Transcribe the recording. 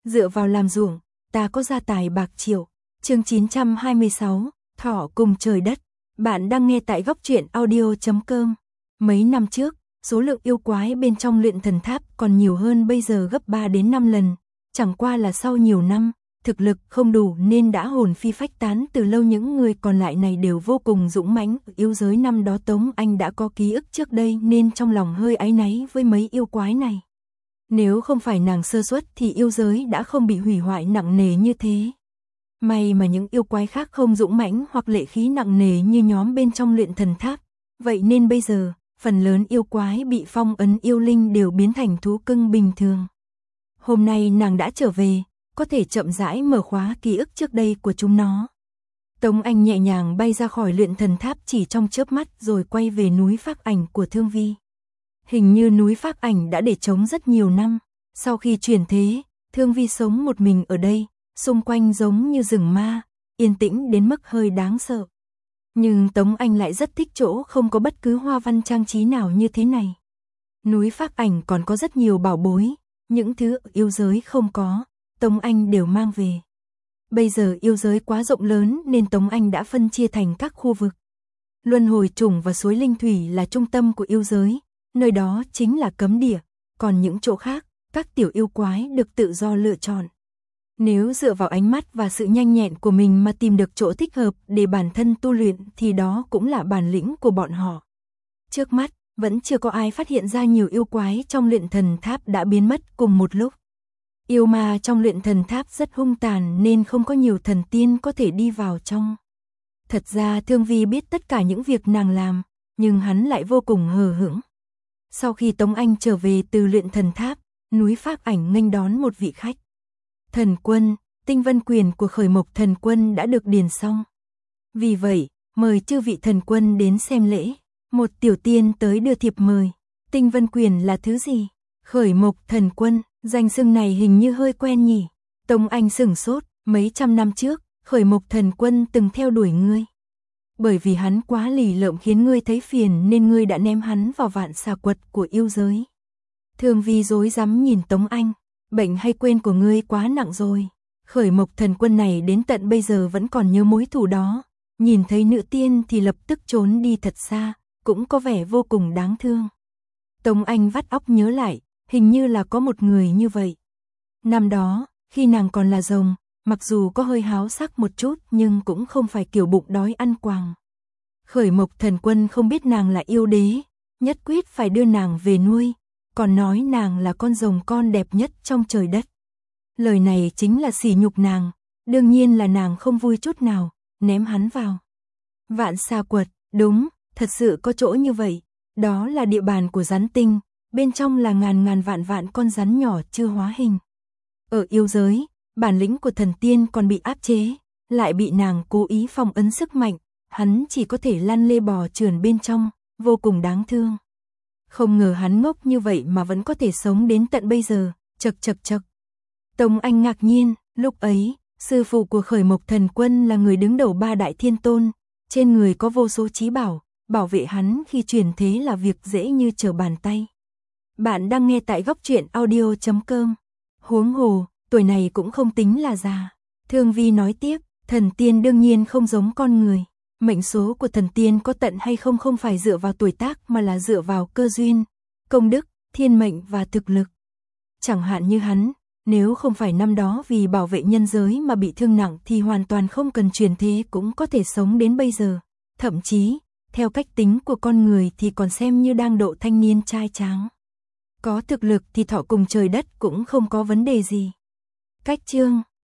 dựa vào làm ruộng, ta có gia tài bạc triệu. Chương 926, Thỏ cùng trời đất. Bạn đang nghe tại góc truyện audio.com. Mấy năm trước, số lượng yêu quái bên trong luyện thần tháp còn nhiều hơn bây giờ gấp 3 đến 5 lần. Chẳng qua là sau nhiều năm, thực lực không đủ nên đã hồn phi phách tán từ lâu. Những người còn lại này đều vô cùng dũng mãnh. Yêu giới năm đó Tống Anh đã có ký ức trước đây nên trong lòng hơi áy náy với mấy yêu quái này. Nếu không phải nàng sơ suất thì yêu giới đã không bị hủy hoại nặng nề như thế. May mà những yêu quái khác không dũng mãnh hoặc lệ khí nặng nề như nhóm bên trong luyện thần tháp. Vậy nên bây giờ, phần lớn yêu quái bị phong ấn yêu linh đều biến thành thú cưng bình thường. Hôm nay nàng đã trở về, có thể chậm rãi mở khóa ký ức trước đây của chúng nó. Tống Anh nhẹ nhàng bay ra khỏi luyện thần tháp chỉ trong chớp mắt rồi quay về núi Phác Ảnh của Thương Vi. Hình như núi Phác Ảnh đã để trống rất nhiều năm. Sau khi chuyển thế, Thương Vi sống một mình ở đây, xung quanh giống như rừng ma, yên tĩnh đến mức hơi đáng sợ. Nhưng Tống Anh lại rất thích chỗ không có bất cứ hoa văn trang trí nào như thế này. Núi Phác Ảnh còn có rất nhiều bảo bối, những thứ yêu giới không có, Tống Anh đều mang về. Bây giờ yêu giới quá rộng lớn nên Tống Anh đã phân chia thành các khu vực. Luân hồi trùng và suối linh thủy là trung tâm của yêu giới, nơi đó chính là cấm địa, còn những chỗ khác, các tiểu yêu quái được tự do lựa chọn. Nếu dựa vào ánh mắt và sự nhanh nhẹn của mình mà tìm được chỗ thích hợp để bản thân tu luyện thì đó cũng là bản lĩnh của bọn họ. Trước mắt, vẫn chưa có ai phát hiện ra nhiều yêu quái trong luyện thần tháp đã biến mất cùng một lúc. Yêu ma trong luyện thần tháp rất hung tàn nên không có nhiều thần tiên có thể đi vào trong. Thật ra Thương Vi biết tất cả những việc nàng làm, nhưng hắn lại vô cùng hờ hững. Sau khi Tống Anh trở về từ luyện thần tháp, núi Phác Ảnh nghênh đón một vị khách. Thần quân, tinh vân quyền của Khởi Mộc thần quân đã được điền xong. Vì vậy, mời chư vị thần quân đến xem lễ. Một tiểu tiên tới đưa thiệp mời. Tinh vân quyền là thứ gì? Khởi Mộc thần quân, danh xưng này hình như hơi quen nhỉ. Tống Anh sửng sốt, mấy trăm năm trước, Khởi Mộc thần quân từng theo đuổi ngươi. Bởi vì hắn quá lì lợm khiến ngươi thấy phiền nên ngươi đã ném hắn vào vạn xà quật của yêu giới. Thương Vi rối rắm nhìn Tống Anh. Bệnh hay quên của ngươi quá nặng rồi. Khởi Mộc thần quân này đến tận bây giờ vẫn còn nhớ mối thù đó. Nhìn thấy nữ tiên thì lập tức trốn đi thật xa, cũng có vẻ vô cùng đáng thương. Tống Anh vắt óc nhớ lại, hình như là có một người như vậy. Năm đó, khi nàng còn là rồng, mặc dù có hơi háo sắc một chút nhưng cũng không phải kiểu bụng đói ăn quàng. Khởi Mộc thần quân không biết nàng là yêu đế, nhất quyết phải đưa nàng về nuôi. Còn nói nàng là con rồng con đẹp nhất trong trời đất. Lời này chính là sỉ nhục nàng, đương nhiên là nàng không vui chút nào, ném hắn vào vạn xà quật. Đúng, thật sự có chỗ như vậy, đó là địa bàn của rắn tinh, bên trong là ngàn ngàn vạn vạn con rắn nhỏ chưa hóa hình. Ở yêu giới, bản lĩnh của thần tiên còn bị áp chế, lại bị nàng cố ý phong ấn sức mạnh, hắn chỉ có thể lăn lê bò trườn bên trong, vô cùng đáng thương. Không ngờ hắn ngốc như vậy mà vẫn có thể sống đến tận bây giờ, chậc chậc chậc. Tống Anh ngạc nhiên, lúc ấy, sư phụ của Khởi Mộc thần quân là người đứng đầu 3 đại thiên tôn, trên người có vô số chí bảo, bảo vệ hắn khi chuyển thế là việc dễ như trở bàn tay. Bạn đang nghe tại góc truyện audio.com. Huống hồ, tuổi này cũng không tính là già. Thương Vi nói tiếp, thần tiên đương nhiên không giống con người. Mệnh số của thần tiên có tận hay không không phải dựa vào tuổi tác mà là dựa vào cơ duyên, công đức, thiên mệnh và thực lực. Chẳng hạn như hắn, nếu không phải năm đó vì bảo vệ nhân giới mà bị thương nặng thì hoàn toàn không cần chuyển thế cũng có thể sống đến bây giờ. Thậm chí, theo cách tính của con người thì còn xem như đang độ thanh niên trai tráng. Có thực lực thì thọ cùng trời đất cũng không có vấn đề gì. Cách chương